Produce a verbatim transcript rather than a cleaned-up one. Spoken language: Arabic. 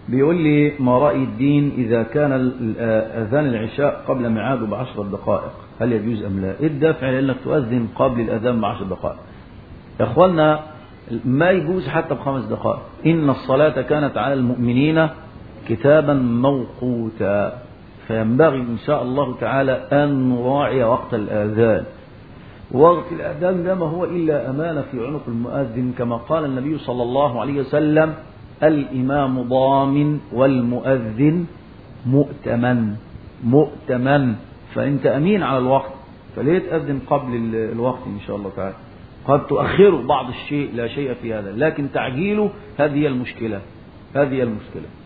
بيقول لي ما رأي الدين إذا كان أذان العشاء قبل ميعاده بعشر دقائق، هل يجوز أم لا؟ إيه الدافع لأنك تؤذن قبل الأذان بعشر دقائق؟ يا أخوانا ما يجوز حتى بخمس دقائق. إن الصلاة كانت على المؤمنين كتابا موقوتا، فينبغي إن شاء الله تعالى أن نراعي وقت الآذان. وقت الأذان ده ما هو إلا أمانة في عنق المؤذن، كما قال النبي صلى الله عليه وسلم: الإمام ضامن والمؤذن مؤتمن. مؤتمن، فأنت أمين على الوقت، فليه تأذن قبل الوقت إن شاء الله تعالى؟ قد تؤخره بعض الشيء، لا شيء في هذا، لكن تعجيله هذه المشكلة، هذه المشكلة.